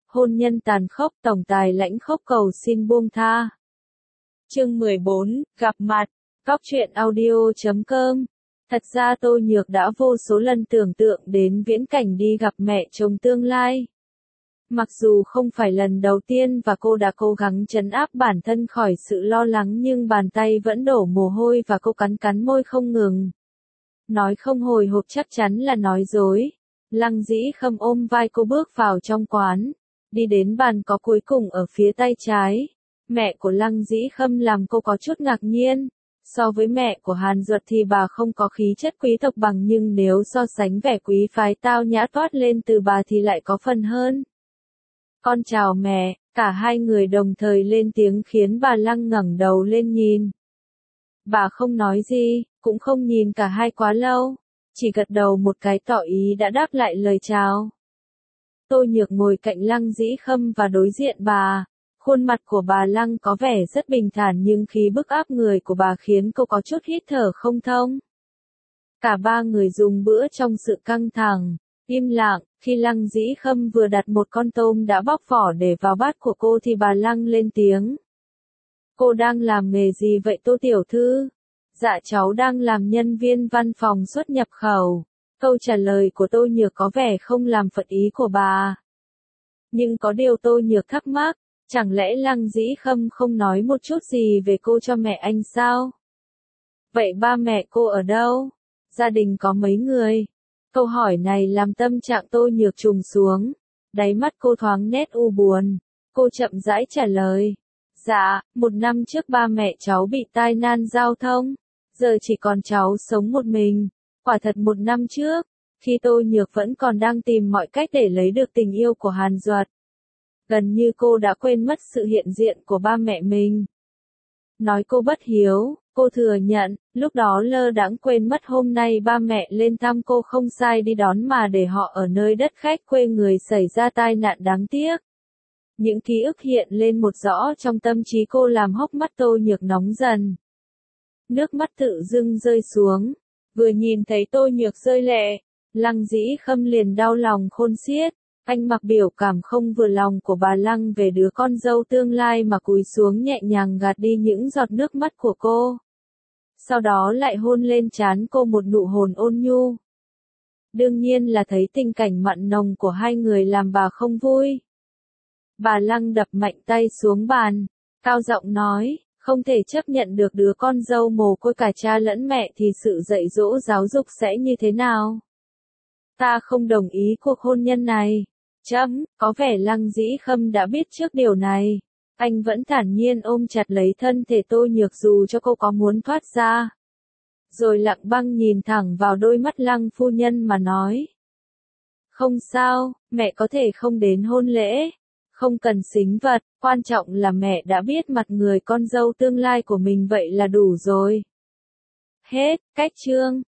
hôn nhân tàn khốc, tổng tài lãnh khốc cầu xin buông tha. Chương 14, gặp mặt. Góc truyện audio.com. Thật ra Tô Nhược đã vô số lần tưởng tượng đến viễn cảnh đi gặp mẹ chồng tương lai. Mặc dù không phải lần đầu tiên và cô đã cố gắng trấn áp bản thân khỏi sự lo lắng, nhưng bàn tay vẫn đổ mồ hôi và cô cắn cắn môi không ngừng. Nói không hồi hộp chắc chắn là nói dối. Lăng Dĩ Khâm ôm vai cô bước vào trong quán, đi đến bàn có cuối cùng ở phía tay trái. Mẹ của Lăng Dĩ Khâm làm cô có chút ngạc nhiên. So với mẹ của Hàn Duật thì bà không có khí chất quý tộc bằng, nhưng nếu so sánh vẻ quý phái tao nhã toát lên từ bà thì lại có phần hơn. Con chào mẹ, cả hai người đồng thời lên tiếng khiến bà Lăng ngẩng đầu lên nhìn. Bà không nói gì, cũng không nhìn cả hai quá lâu, chỉ gật đầu một cái tỏ ý đã đáp lại lời chào. Tô Nhược ngồi cạnh Lăng Dĩ Khâm và đối diện bà. Khuôn mặt của bà Lăng có vẻ rất bình thản, nhưng khí bức áp người của bà khiến cô có chút hít thở không thông. Cả ba người dùng bữa trong sự căng thẳng, im lặng. Khi Lăng Dĩ Khâm vừa đặt một con tôm đã bóc vỏ để vào bát của cô thì bà Lăng lên tiếng. Cô đang làm nghề gì vậy Tô tiểu thư? Dạ cháu đang làm nhân viên văn phòng xuất nhập khẩu. Câu trả lời của Tô Nhược có vẻ không làm phật ý của bà. Nhưng có điều Tô Nhược thắc mắc. Chẳng lẽ Lăng Dĩ Khâm không nói một chút gì về cô cho mẹ anh sao? Vậy ba mẹ cô ở đâu? Gia đình có mấy người? Câu hỏi này làm tâm trạng Tô Nhược trùng xuống. Đáy mắt cô thoáng nét u buồn. Cô chậm rãi trả lời. Dạ, 1 năm trước ba mẹ cháu bị tai nạn giao thông. Giờ chỉ còn cháu sống một mình. Quả thật 1 năm trước, khi Tô Nhược vẫn còn đang tìm mọi cách để lấy được tình yêu của Hàn Duật. Gần như cô đã quên mất sự hiện diện của ba mẹ mình. Nói cô bất hiếu, cô thừa nhận, lúc đó lơ đãng quên mất hôm nay ba mẹ lên thăm cô không sai đi đón mà để họ ở nơi đất khách quê người xảy ra tai nạn đáng tiếc. Những ký ức hiện lên một rõ trong tâm trí cô làm hốc mắt Tô Nhược nóng dần. Nước mắt tự dưng rơi xuống, vừa nhìn thấy Tô Nhược rơi lệ, Lăng Dĩ Khâm liền đau lòng khôn xiết. Anh mặc biểu cảm không vừa lòng của bà Lăng về đứa con dâu tương lai mà cúi xuống nhẹ nhàng gạt đi những giọt nước mắt của cô. Sau đó lại hôn lên trán cô một nụ hôn ôn nhu. Đương nhiên là thấy tình cảnh mặn nồng của hai người làm bà không vui. Bà Lăng đập mạnh tay xuống bàn, cao giọng nói, không thể chấp nhận được đứa con dâu mồ côi cả cha lẫn mẹ thì sự dạy dỗ giáo dục sẽ như thế nào? Ta không đồng ý cuộc hôn nhân này. Có vẻ Lăng Dĩ Khâm đã biết trước điều này. Anh vẫn thản nhiên ôm chặt lấy thân thể Tô Nhược dù cho cô có muốn thoát ra. Rồi lặng băng nhìn thẳng vào đôi mắt Lăng phu nhân mà nói. Không sao, mẹ có thể không đến hôn lễ. Không cần xính vật, quan trọng là mẹ đã biết mặt người con dâu tương lai của mình vậy là đủ rồi. Hết, cách chương.